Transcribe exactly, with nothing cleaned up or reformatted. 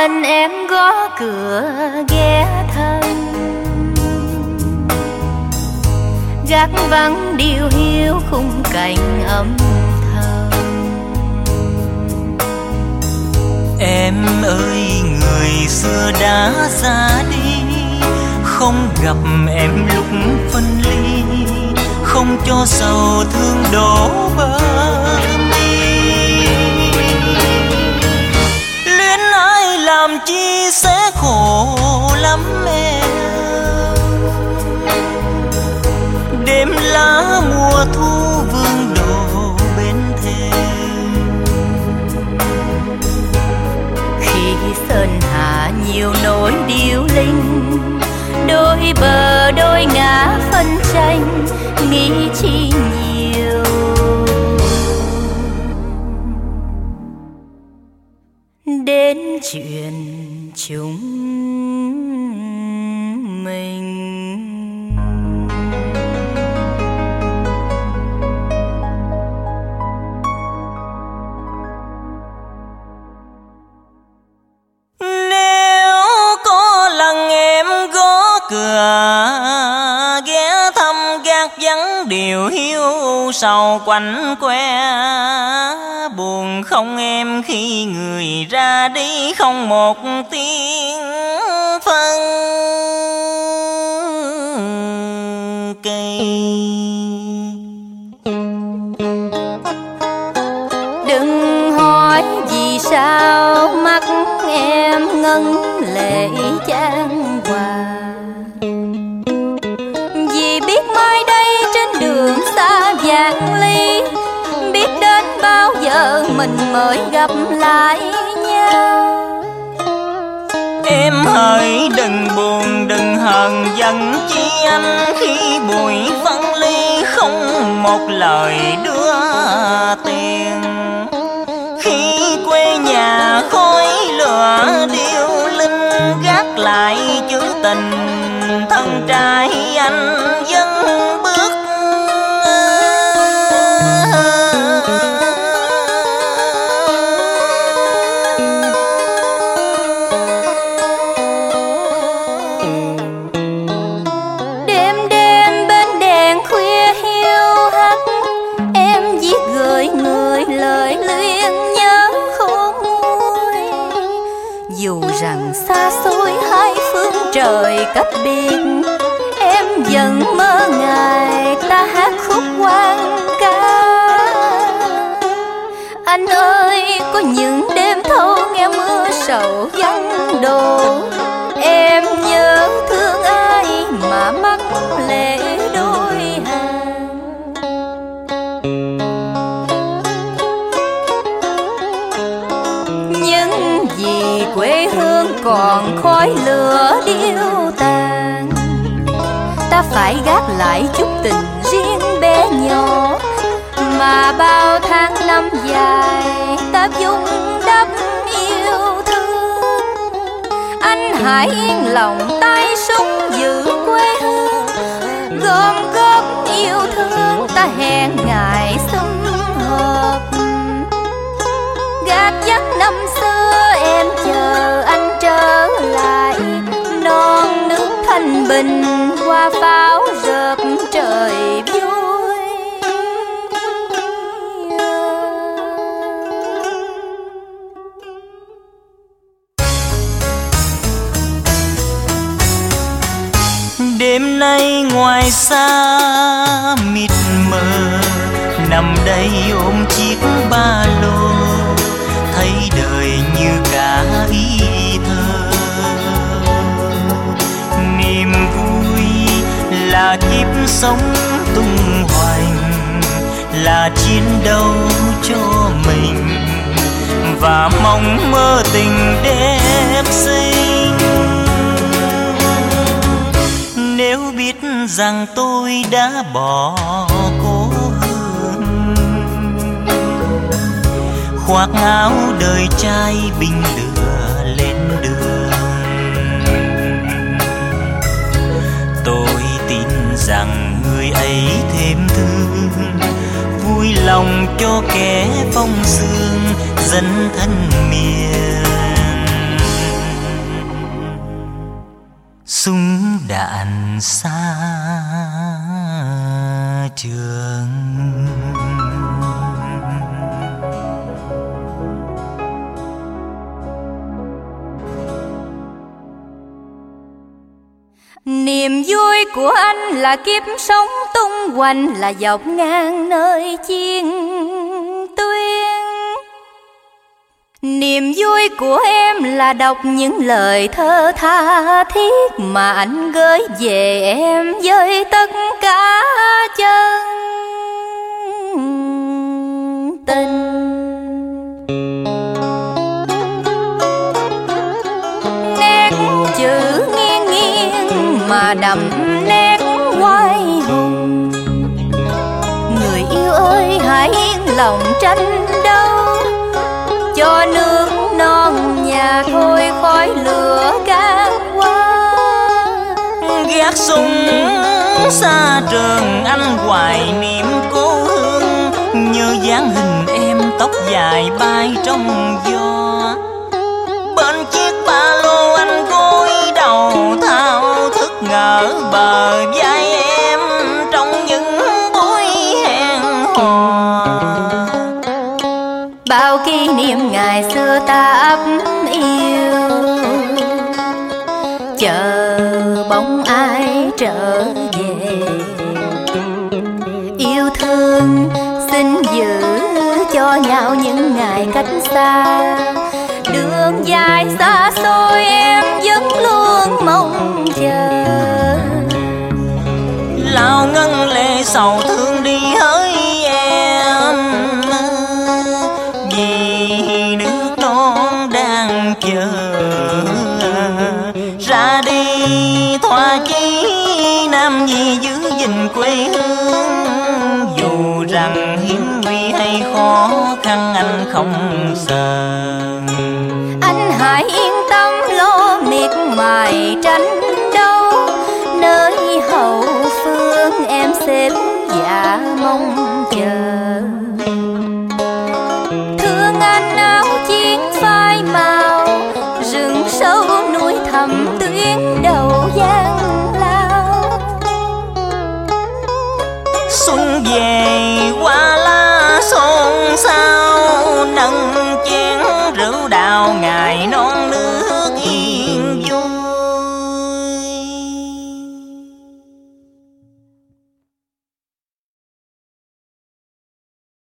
lần em gõ cửa ghé thăm, gác vắng điều hiu khung cảnh âm thầm. Em ơi người xưa đã ra đi, không gặp em lúc phân ly, không cho sầu thương đổ bờ mi. Luyến ai làm chi sẽ khổ lắm em, đêm lá mùa thu vương đổ bên thềm. Khi sơn hà nhiều nỗi điêu linh, đôi bờ đôi ngã phân tranh, nghĩ chi nhiều. Đến chuyện chúng mình. Nếu có lần em gõ cửa ghé thăm, gác vắng điều hiu sầu quạnh que, buồn không em khi người ra đi, không một tiếng phân cây. Đừng hỏi vì sao mắt em ngân lệ chan hòa, vì biết mai đây trên đường xa vạn ly, biết đến bao giờ mình mới gặp lại nhau. Em hỡi đừng buồn đừng hờn giận chi anh, khi bụi phân ly không một lời đưa tiền. Khi quê nhà khói lửa điêu linh, gác lại chữ tình thân trai anh dân bước. Đêm đêm bên đèn khuya hiu hắt, em viết gửi người lời luyến nhớ khôn nguôi. Dù rằng xa xôi hai phương trời cách biệt, em vẫn mơ ngày ta hát khúc hoang ca. Anh ơi có những đêm thâu nghe mưa sầu vắng đổ, em nhớ thương ai mà mắt lệ đôi hàng. Nhưng vì quê hương còn khói lửa điêu tàn, ta phải gác lại chút tình riêng bé nhỏ, mà bao tháng năm dài ta vun đắp yêu thương. Anh hãy yên lòng tay súng giữ quê hương, gom góp yêu thương ta hẹn ngày sum họp. Gác vắng năm xưa em chờ anh trở lại, non nước thanh bình hoa pháo rợp trời vui. Đêm nay ngoài xa mịt mờ, nằm đây ôm chiếc ba lô, thấy đời như cả ý thơ. Niềm vui là kiếp sống tung hoành, là chiến đấu cho mình, và mong mơ tình đẹp xinh. Nếu biết rằng tôi đã bỏ cố hương, khoác áo đời trai binh lửa lên đường, tôi tin rằng người ấy thêm thương, vui lòng cho kẻ phong sương dẫn thân miền. là anh xa trường. Niềm vui của anh là kiếp sống tung hoành, là dọc ngang nơi chiến tuyến. Niềm vui của em là đọc những lời thơ tha thiết mà anh gửi về em với tất cả chân tình. Nét chữ nghiêng nghiêng mà đậm nét oai hùng. Người yêu ơi hãy yên lòng tranh đấu, cho nước non nhà thôi khói lửa can qua. Gác súng xa trường anh hoài niệm cố hương, như dáng hình em tóc dài bay trong gió. Bên chiếc ba lô anh gối đầu thao thức ngỡ bờ vai em trong những buổi hẹn hò. Bao kỷ niệm ngày xưa ta ấp yêu, chờ bóng ai trở về. Yêu thương xin giữ cho nhau những ngày cách xa. Đường dài xa xôi em vẫn luôn mong chờ. Lao ngân lệ sầu thương đi hỡi em, vì nước non đang chờ. Ra đi thoa chí nam nhi giữ gìn quê hương, dù rằng hiểm nguy hay khó khăn anh không sợ. Anh hãy yên tâm lo miệt mài tranh đấu, nơi hậu phương em xếp dạ mong chờ. Thương anh áo chiến phai màu, rừng sâu núi thẳm tuyến đầu gian lao. Xuân về